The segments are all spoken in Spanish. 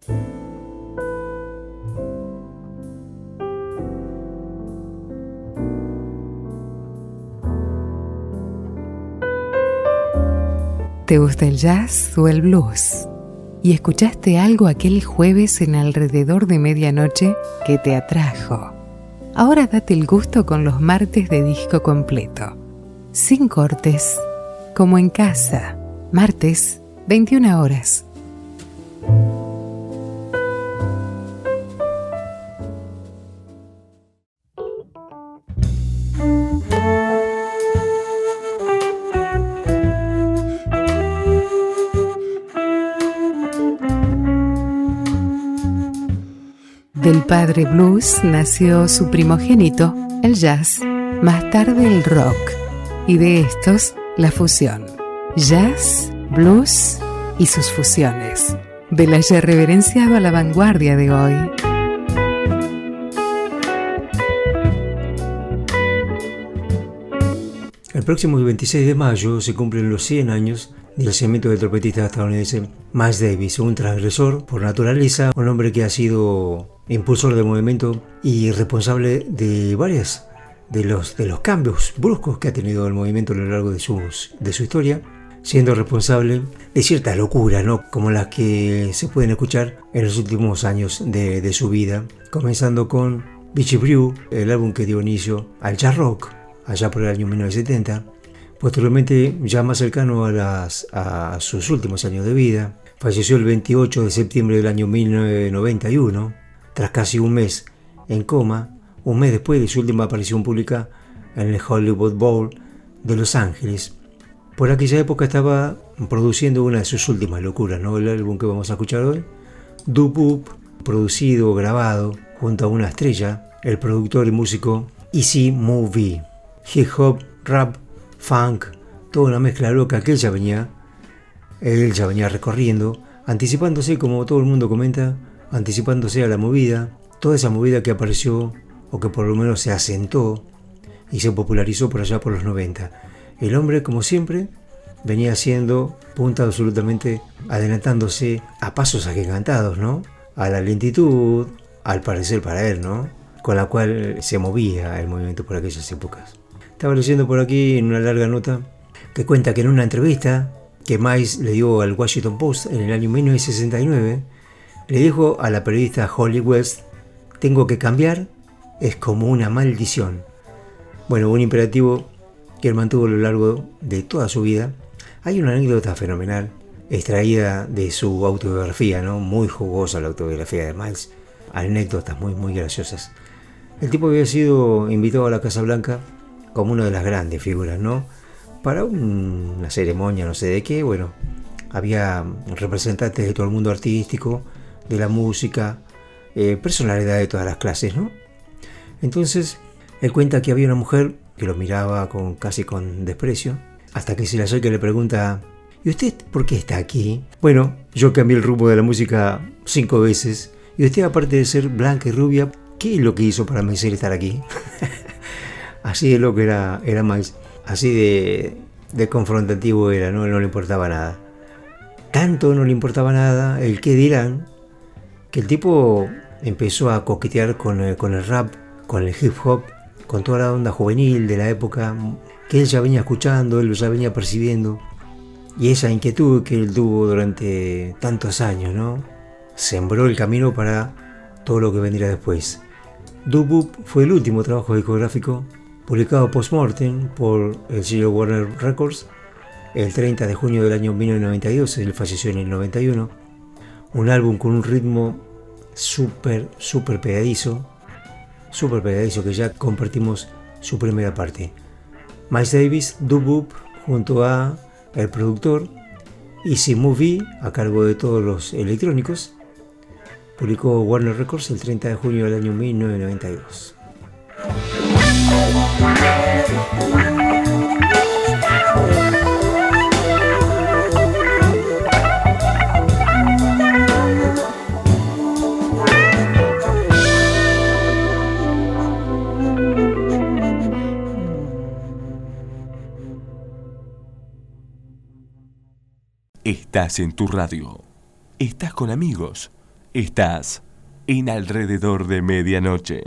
¿Te gusta el jazz o el blues? ¿Y escuchaste algo aquel jueves en alrededor de medianoche que te atrajo? Ahora date el gusto con los martes de disco completo. Sin cortes, como en casa. Martes, 21 horas. Del padre blues nació su primogénito, el jazz, más tarde el rock, y de estos, la fusión. Jazz, blues y sus fusiones. De la ya reverenciado a la vanguardia de hoy. El próximo 26 de mayo se cumplen los 100 años del nacimiento del trompetista estadounidense Miles Davis, un transgresor por naturaleza, un hombre que ha sido impulsor del movimiento y responsable de varios de los cambios bruscos que ha tenido el movimiento a lo largo de su historia, siendo responsable de ciertas locuras, ¿no?, como las que se pueden escuchar en los últimos años de su vida, comenzando con Beachy Brew, el álbum que dio inicio al jazz rock allá por el año 1970. Posteriormente, ya más cercano a sus últimos años de vida, falleció el 28 de septiembre del año 1991, tras casi un mes en coma, un mes después de su última aparición pública en el Hollywood Bowl de Los Ángeles. Por aquella época estaba produciendo una de sus últimas locuras, ¿no?, el álbum que vamos a escuchar hoy, Doo Boop, producido, grabado junto a una estrella, el productor y músico Easy Movie. Hip hop, rap, funk, toda una mezcla loca que él ya venía recorriendo, anticipándose, como todo el mundo comenta, anticipándose a la movida, toda esa movida que apareció o que por lo menos se asentó y se popularizó por allá por los 90. El hombre, como siempre, venía haciendo punta absolutamente adelantándose a pasos agigantados, ¿no?, a la lentitud, al parecer para él, ¿no?, con la cual se movía el movimiento por aquellas épocas. Estaba leyendo por aquí en una larga nota que cuenta que en una entrevista que Miles le dio al Washington Post en el año 1969, le dijo a la periodista Holly West: "Tengo que cambiar, es como una maldición". Bueno, un imperativo que él mantuvo a lo largo de toda su vida. Hay una anécdota fenomenal extraída de su autobiografía, ¿no?, muy jugosa la autobiografía de Miles, anécdotas muy, muy graciosas. El tipo había sido invitado a la Casa Blanca como una de las grandes figuras, ¿no?, para una ceremonia, no sé de qué. Bueno, había representantes de todo el mundo artístico, de la música, personalidades de todas las clases, ¿no? Entonces, él cuenta que había una mujer que lo miraba casi con desprecio, hasta que se le acerca y le pregunta: ¿y usted por qué está aquí? Bueno, yo cambié el rumbo de la música 5 veces, y usted, aparte de ser blanca y rubia, ¿qué es lo que hizo para merecer estar aquí? Así de lo que era Miles, así de confrontativo era, ¿no? No le importaba nada. Tanto no le importaba nada el qué dirán, que el tipo empezó a coquetear con el rap, con el hip hop, con toda la onda juvenil de la época que él ya venía escuchando, él ya venía percibiendo, y esa inquietud que él tuvo durante tantos años, ¿no?, sembró el camino para todo lo que vendría después. Doo Boop fue el último trabajo discográfico publicado post-mortem por el sello Warner Records el 30 de junio del año 1992, él falleció en el 91. Un álbum con un ritmo súper pegadizo, que ya compartimos su primera parte. Miles Davis, Doo Boop, junto a el productor Easy Movie, a cargo de todos los electrónicos, publicó Warner Records el 30 de junio del año 1992. Estás en tu radio. Estás con amigos. Estás en Alrededor de Medianoche.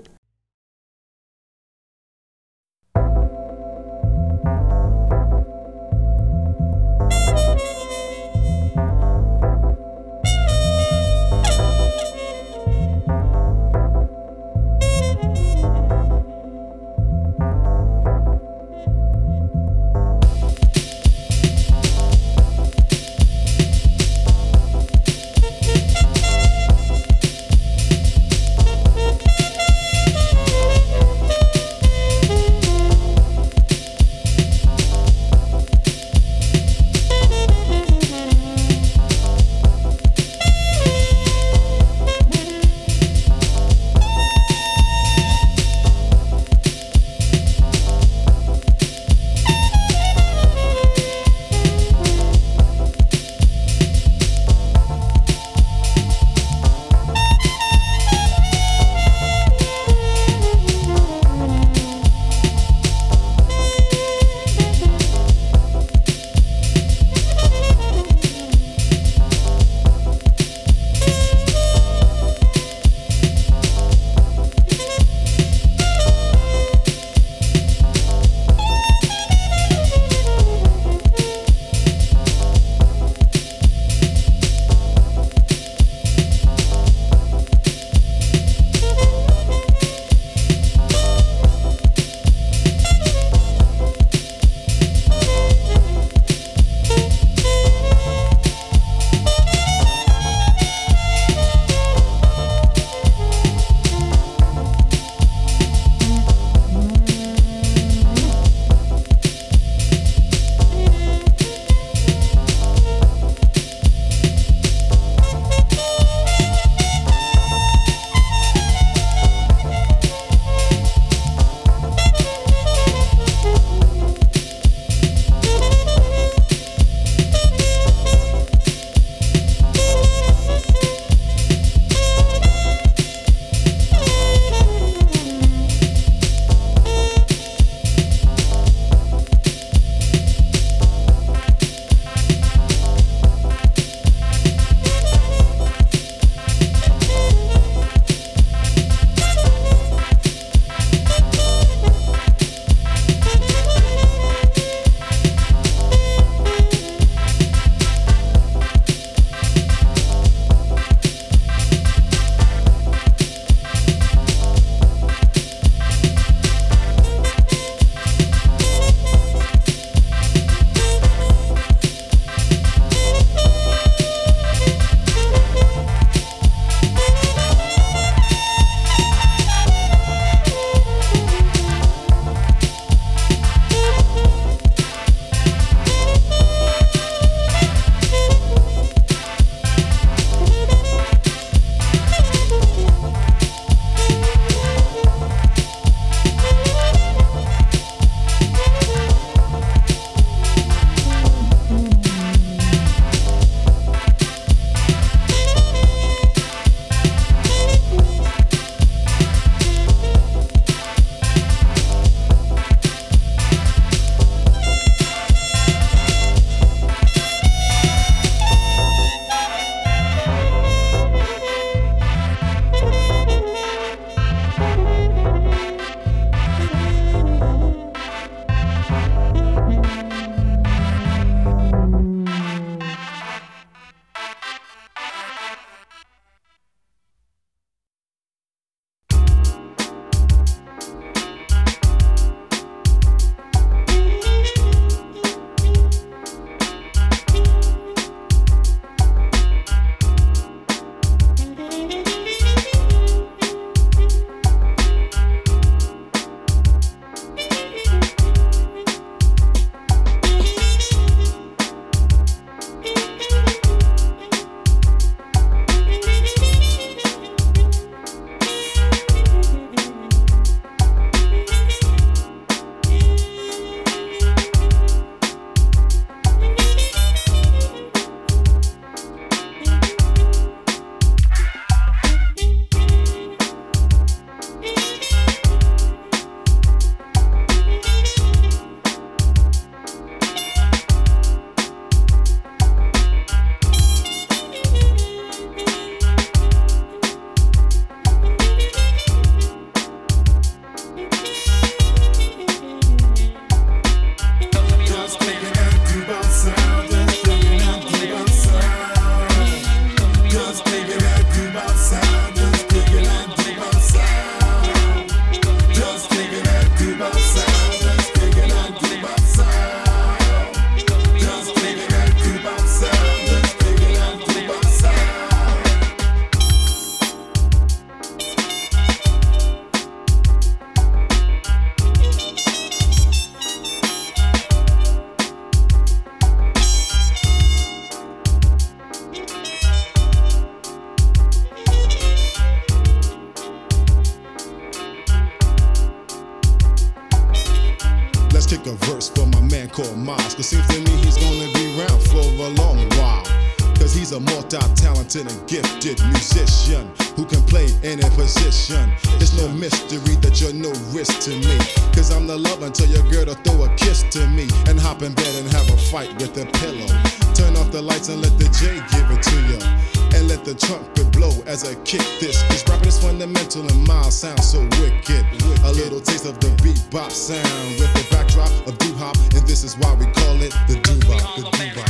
call Miles, cause seems to me he's gonna be around for a long while. Cause he's a multi-talented and gifted musician who can play any position. It's no mystery that you're no risk to me, cause I'm the love until your girl to throw a kiss to me and hop in bed and have a fight with a pillow. Turn off the lights and let the J give it to you, and let the trumpet blow as I kick this. This rapping is fundamental and Miles sounds so wicked. A little taste of the bebop sound with the backdrop of doo-hop, and this is why we call it the doo-bop, the doo-bop.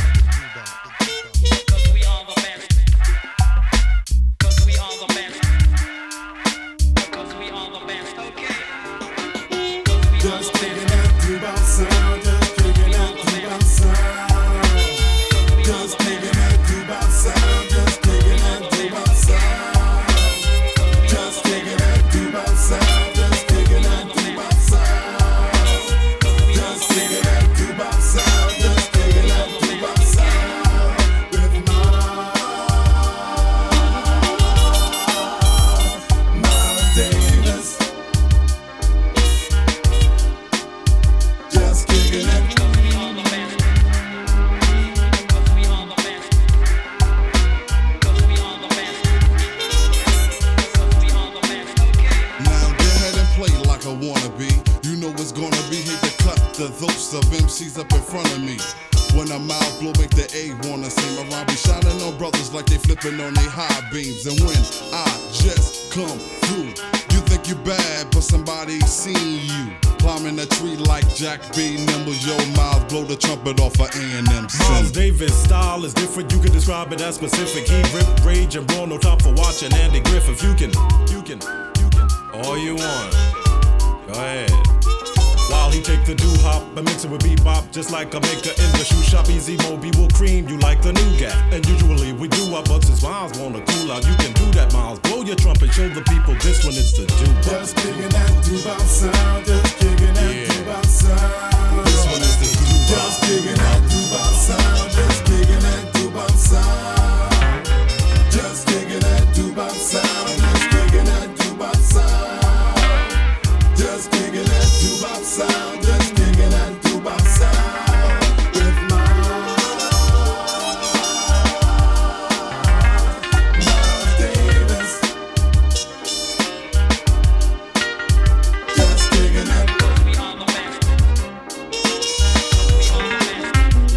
Just kicking that doo-bop sound, just kicking that doo-bop sound. Just kicking that doo-bop sound, just kicking that doo-bop sound. Just kicking that doo-bop sound, just kicking that doo-bop sound. Just kicking that doo-bop sound, just kicking that doo-bop sound. With Miles Davis. Just kicking it. Now go ahead and play like a wannabe. You know it's gonna be hate to cut the throats of MCs up in front of me. When a mouth blow make the A wanna sing around, be shining on brothers like they flipping on they high beams. And when I just come through, you think you bad, but somebody seen you. Climbing a tree like Jack B. Nimble, yo, Miles blow the trumpet off of A&M. Miles Davis' style is different, you can describe it as specific. He rip, rage, and brawl, no top for watching Andy Griffith. You can, all you want. Go ahead. While he take the doo-hop and mix it with bebop, just like a maker in the shoe shop. Easy Moby will cream you like the nougat. And usually we do our but since Miles wanna cool out, you can do that, Miles. Blow your trumpet, show the people this one is the doo-bop. Just kicking that doo-bop sound, just kicking that doo-bop sound. This one is the doo-bop. Just kicking that doo-bop sound, just kicking that doo-bop sound. Just kicking that doo-bop sound, just kicking that doo-bop sound. Just kicking that doo-bop sound, just kicking that doo-bop sound. With Miles Davis. Just kicking that.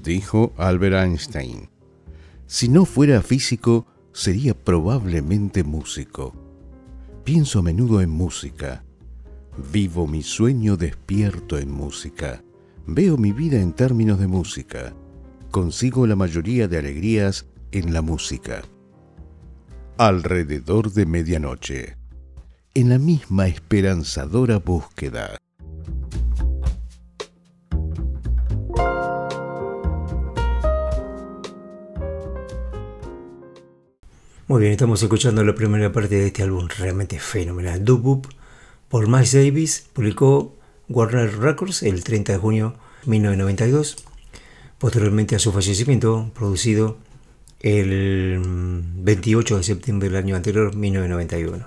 Dijo Albert Einstein: si no fuera físico, sería probablemente músico. Pienso a menudo en música. Vivo mi sueño despierto en música. Veo mi vida en términos de música. Consigo la mayoría de alegrías en la música. Alrededor de medianoche. En la misma esperanzadora búsqueda. Muy bien, estamos escuchando la primera parte de este álbum realmente fenomenal. Doo Wop por Miles Davis, publicó Warner Records el 30 de junio de 1992, posteriormente a su fallecimiento, producido el 28 de septiembre del año anterior, 1991.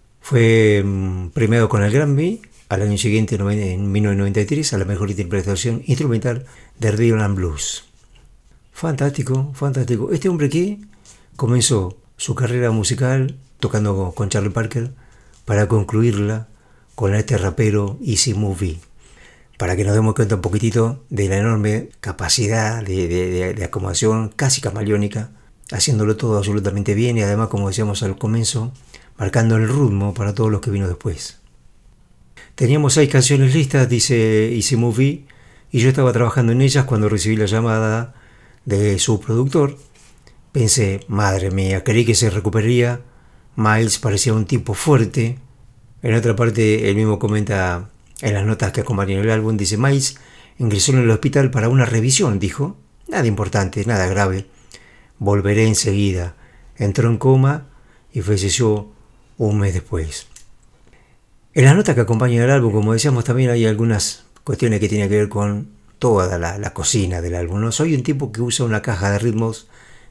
Fue premiado con el Grammy al año siguiente, en 1993, a la mejor interpretación instrumental de Rhythm and Blues. Fantástico, fantástico. Este hombre que comenzó su carrera musical tocando con Charlie Parker para concluirla con este rapero Easy Movie, para que nos demos cuenta un poquitito de la enorme capacidad de acomodación casi camaleónica, haciéndolo todo absolutamente bien y además, como decíamos al comienzo, marcando el ritmo para todos los que vino después. Teníamos 6 canciones listas, dice Easy Movie, y yo estaba trabajando en ellas cuando recibí la llamada de su productor. Pensé, madre mía, creí que se recuperaría. Miles parecía un tipo fuerte. En otra parte, él mismo comenta en las notas que acompañan el álbum, dice: Miles ingresó en el hospital para una revisión, dijo. Nada importante, nada grave. Volveré enseguida. Entró en coma y falleció un mes después. En las notas que acompañan el álbum, como decíamos, también hay algunas cuestiones que tienen que ver con toda la cocina del álbum, ¿no? Soy un tipo que usa una caja de ritmos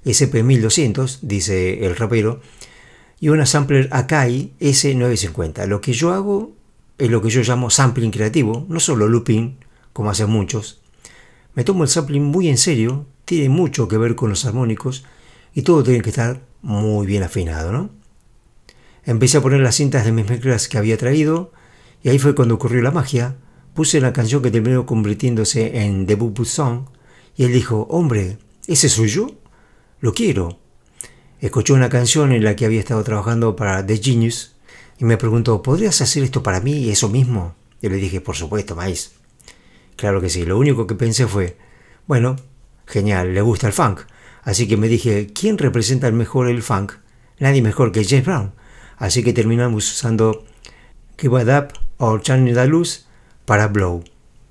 SP1200, dice el rapero, y una sampler Akai S950. Lo que yo hago es lo que yo llamo sampling creativo, no solo looping, como hacen muchos. Me tomo el sampling muy en serio, tiene mucho que ver con los armónicos y todo tiene que estar muy bien afinado, ¿no? Empecé a poner las cintas de mis mezclas que había traído y ahí fue cuando ocurrió la magia. Puse la canción que terminó convirtiéndose en The Boo Boo Song y él dijo: hombre, ¿ese soy yo? Lo quiero. Escuchó una canción en la que había estado trabajando para The Genius y me preguntó: ¿podrías hacer esto para mí, eso mismo? Yo le dije: por supuesto, Miles. Claro que sí. Lo único que pensé fue: bueno, genial, le gusta el funk. Así que me dije: ¿quién representa mejor el funk? Nadie mejor que James Brown. Así que terminamos usando Give It Up o Channing the Luz para Blow.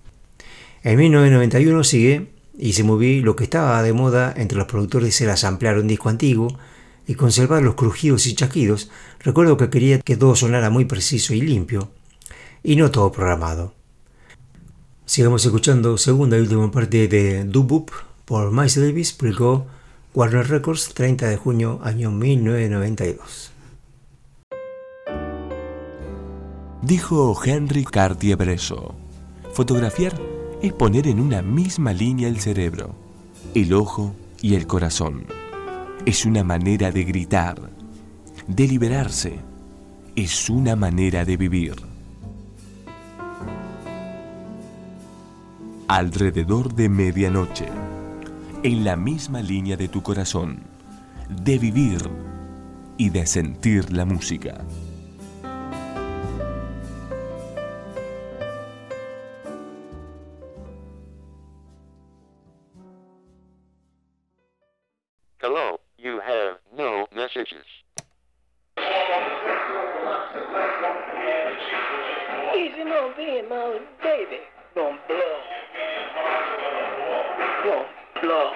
En 1991 sigue Easy Movie. Lo que estaba de moda entre los productores era samplear un disco antiguo y conservar los crujidos y chasquidos. Recuerdo que quería que todo sonara muy preciso y limpio, y no todo programado. Sigamos escuchando segunda y última parte de Doo Wop por Miles Davis, publicó Warner Records 30 de junio año 1992. Dijo Henry Cartier-Bresson: fotografiar es poner en una misma línea el cerebro, el ojo y el corazón. Es una manera de gritar, de liberarse. Es una manera de vivir. Alrededor de medianoche, en la misma línea de tu corazón, de vivir y de sentir la música. Hello, you have no messages. Easy movie, my baby. Gonna blow. Gonna blow.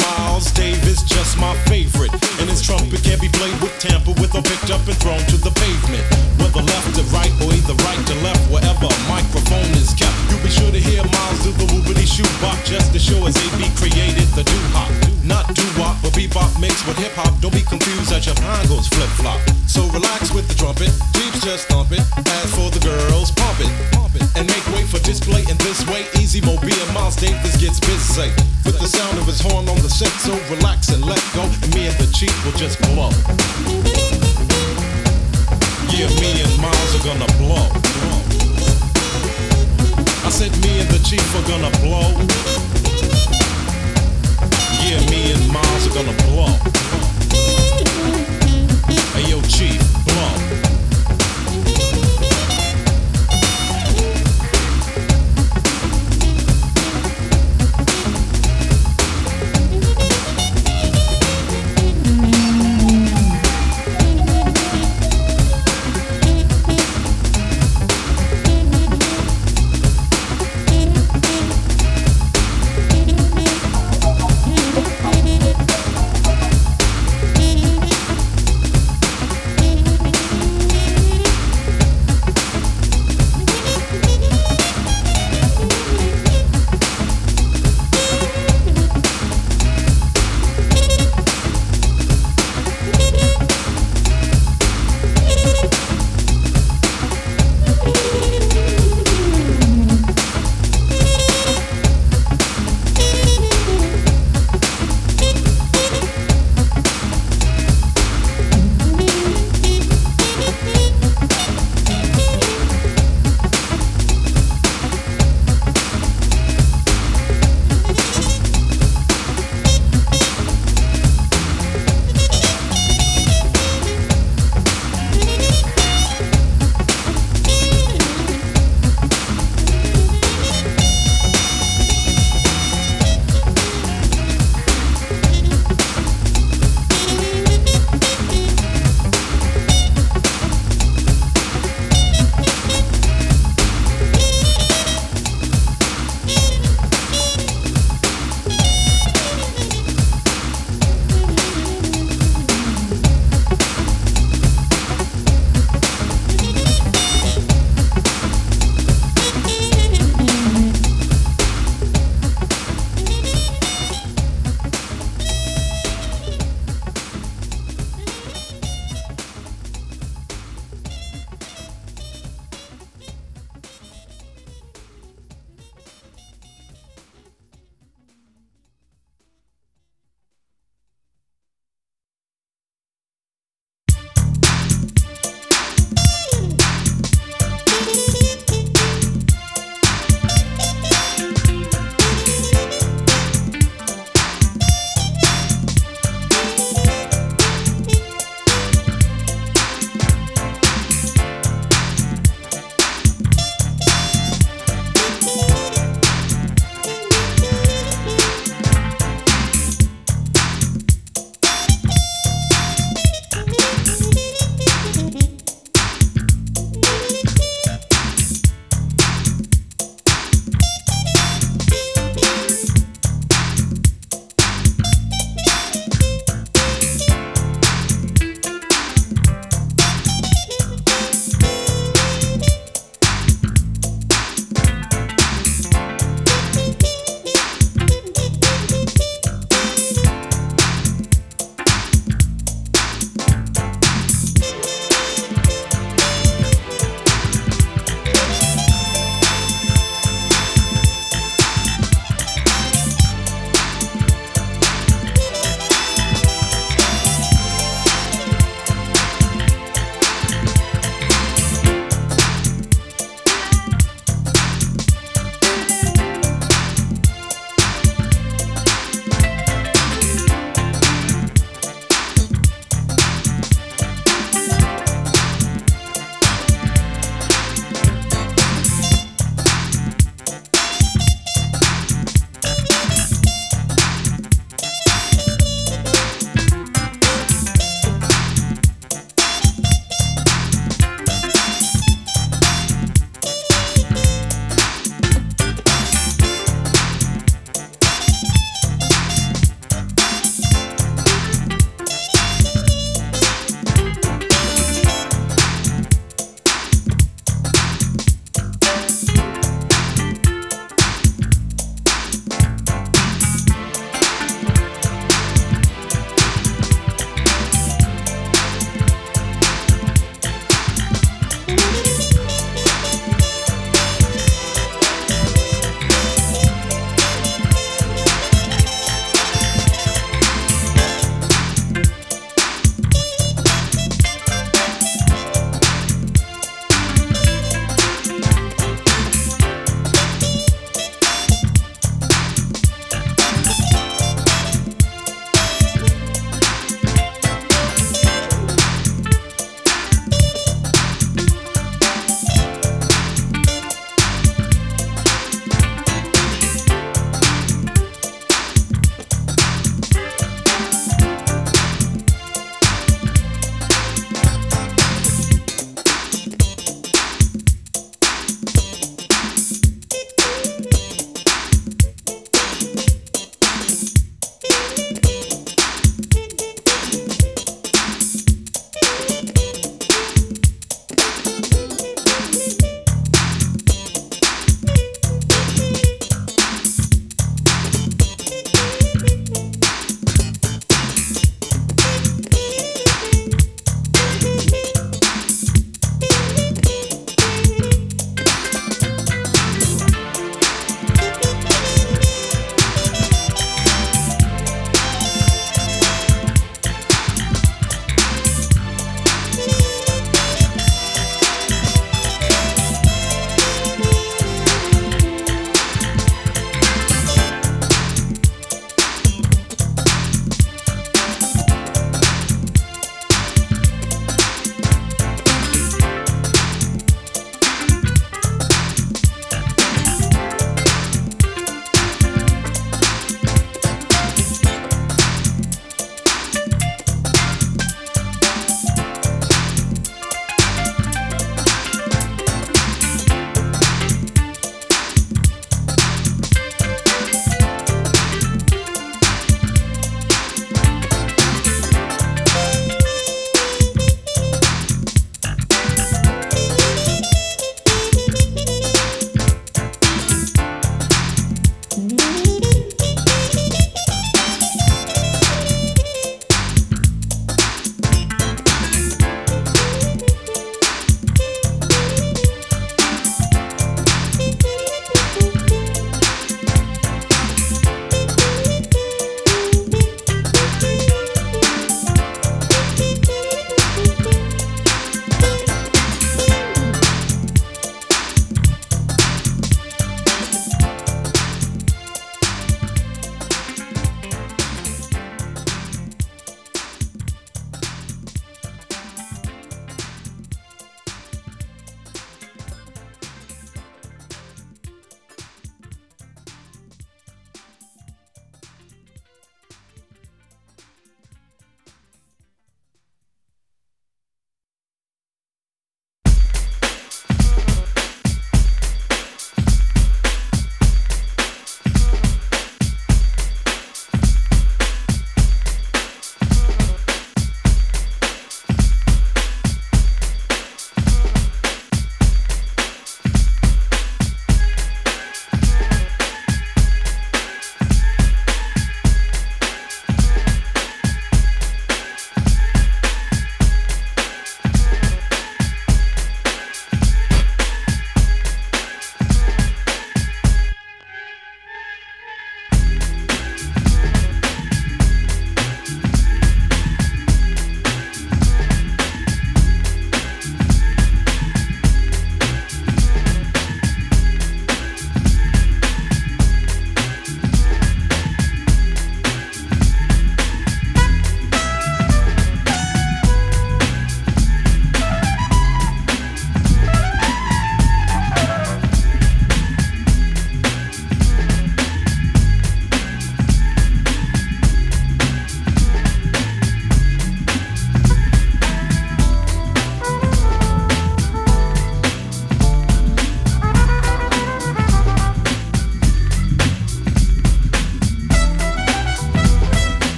Miles Davis, just my favorite. And his trumpet can't be played with, tampered with, or picked up and thrown to the pavement. Whether left to right or either right to left, wherever a microphone is kept, you'll be sure to hear Miles do the whoopity shoot-bop, just to show as AB created the doo-hop. Not doo-wop, but bebop mixed with hip-hop. Don't be confused as your mind goes flip-flop. So relax with the trumpet, Jeeps just thump it. As for the girls, pump it, and make way for display in this way. Easy Mobile, Miles Davis gets busy with the sound of his horn on the set. So relax and let go, and me and the Chief will just blow. Yeah, me and Miles are gonna blow. I said me and the Chief are gonna blow. Yeah, me and Miles are gonna blow. Hey yo, Chief, blow.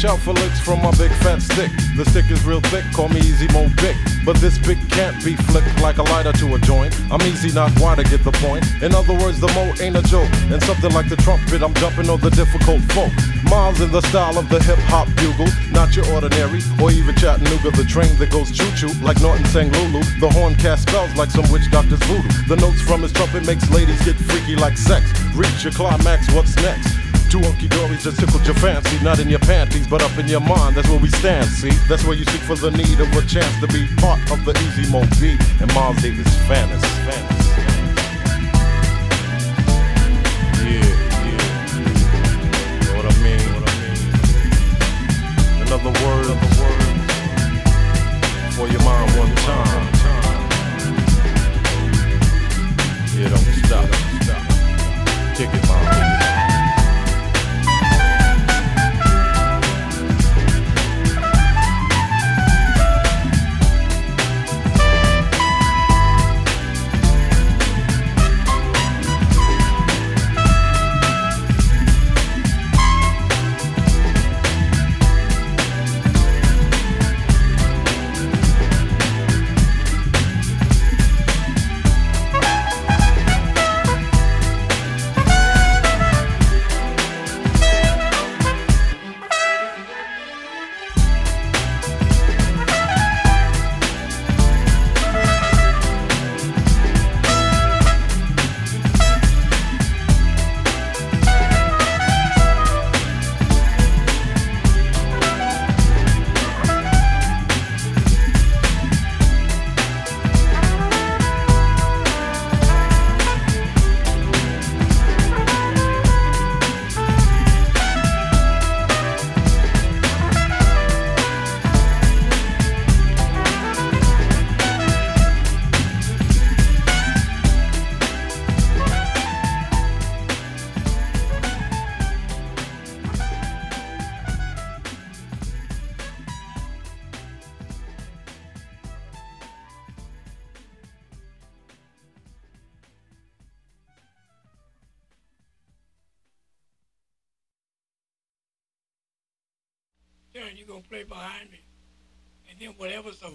Watch out for licks from my big fat stick. The stick is real thick, call me Easy Mo Big. But this big can't be flicked like a lighter to a joint. I'm easy, not wide, to get the point. In other words, the mo ain't a joke. And something like the trumpet, I'm jumping on the difficult folk. Miles in the style of the hip-hop bugle. Not your ordinary, or even Chattanooga, the train that goes choo-choo, like Norton sang Lulu. The horn cast spells like some witch doctor's voodoo. The notes from his trumpet makes ladies get freaky like sex. Reach your climax, what's next? Two hunky-dories just tickled your fancy. Not in your panties, but up in your mind, that's where we stand, see? That's where you seek for the need of a chance to be part of the Easy Mo beat and Miles Davis fantasy. Know what I mean? Another word for your mind one time. Yeah, don't stop. Kick it, mom. Darren, you gonna play behind me, and then whatever's the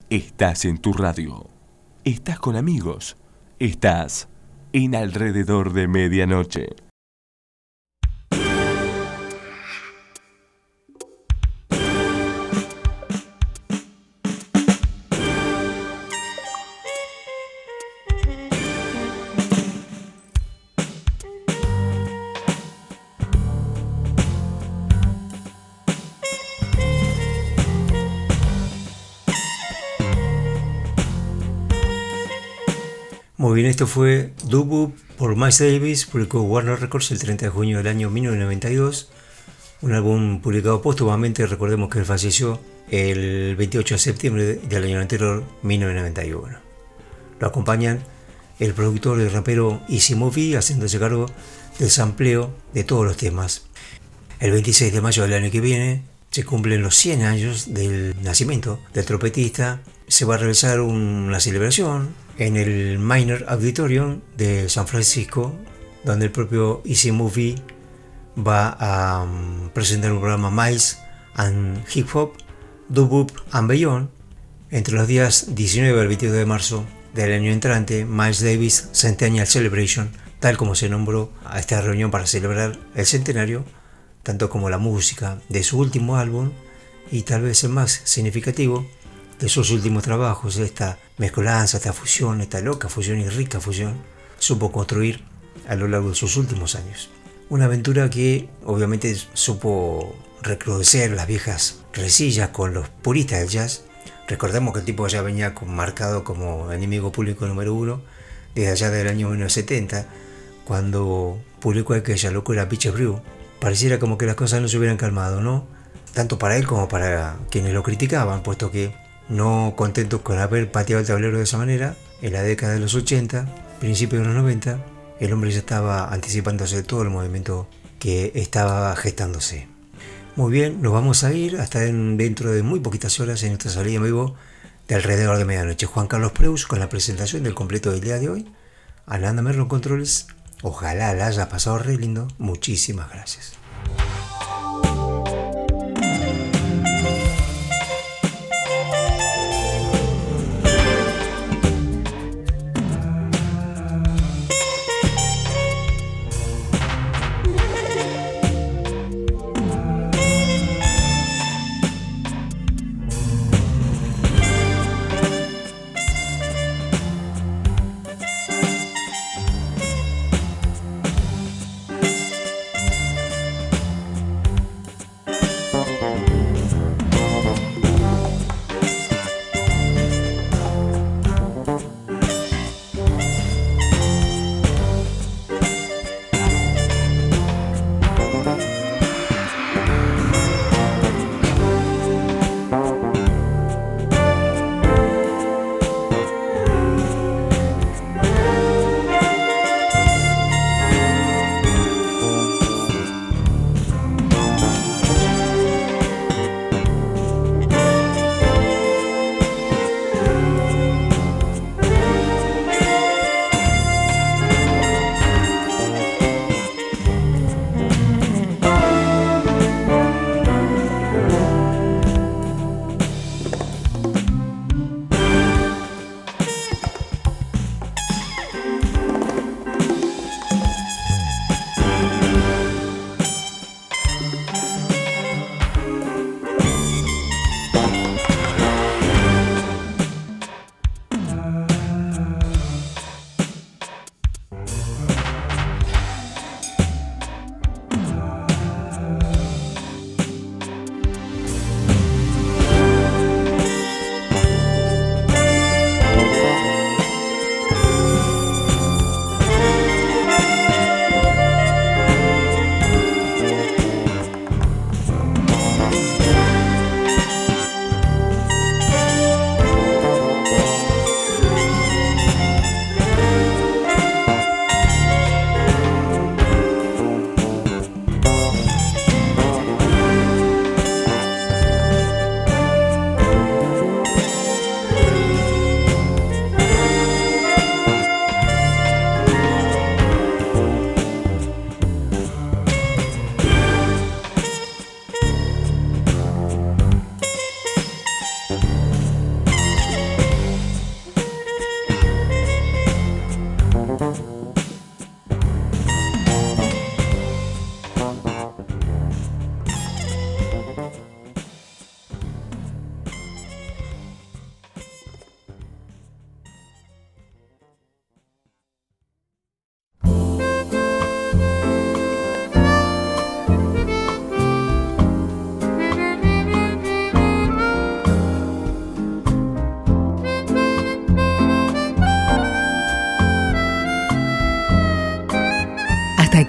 Estás en tu radio. Estás con amigos. Estás en Alrededor de Medianoche. Muy bien, esto fue Doo-Wop por Miles Davis, publicó Warner Records el 30 de junio del año 1992, un álbum publicado póstumamente. Recordemos que él falleció el 28 de septiembre del año anterior, 1991. Lo acompañan el productor y rapero Easy Movie, haciéndose cargo del sampleo de todos los temas. El 26 de mayo del año que viene se cumplen los 100 años del nacimiento del trompetista. Se va a realizar una celebración en el Minor Auditorium de San Francisco, donde el propio Easy Movie va a presentar un programa Miles and Hip Hop, Doo-Wop and Beyond, entre los días 19 al 22 de marzo del año entrante. Miles Davis Centennial Celebration, tal como se nombró a esta reunión para celebrar el centenario, tanto como la música de su último álbum y tal vez el más significativo de sus últimos trabajos. Esta mezcolanza, esta fusión, esta loca fusión y rica fusión, supo construir a lo largo de sus últimos años. Una aventura que obviamente supo recrudecer las viejas resillas con los puristas del jazz. Recordemos que el tipo ya venía marcado como enemigo público número uno desde allá del año 1970, cuando publicó aquella locura Bitches Brew. Pareciera como que las cosas no se hubieran calmado, ¿no? Tanto para él como para quienes lo criticaban, puesto que, no contento con haber pateado el tablero de esa manera, en la década de los 80, principios de los 90, el hombre ya estaba anticipándose de todo el movimiento que estaba gestándose. Muy bien, nos vamos a ir hasta dentro de muy poquitas horas en nuestra salida en vivo de Alrededor de Medianoche. Juan Carlos Preus con la presentación del completo del día de hoy. Alanda Merlo Controles. Ojalá la haya pasado re lindo. Muchísimas gracias.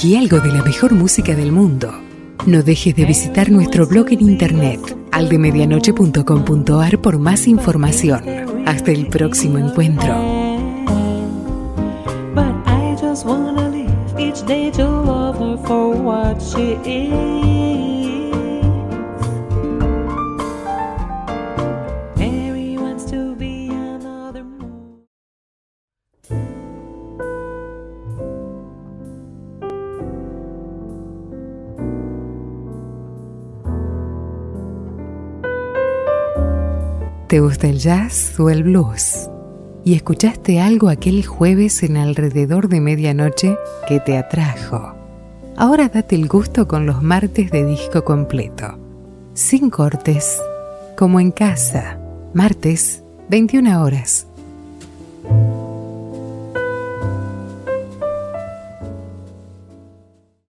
Elegí algo de la mejor música del mundo. No dejes de visitar nuestro blog en internet, aldemedianoche.com.ar, por más información. Hasta el próximo encuentro. But I just wanna live each day to love her for what she is. Mary wants to be another moon. ¿Te gusta el jazz o el blues? ¿Y escuchaste algo aquel jueves en alrededor de medianoche que te atrajo? Ahora date el gusto con los martes de disco completo. Sin cortes, como en casa. Martes, 21 horas.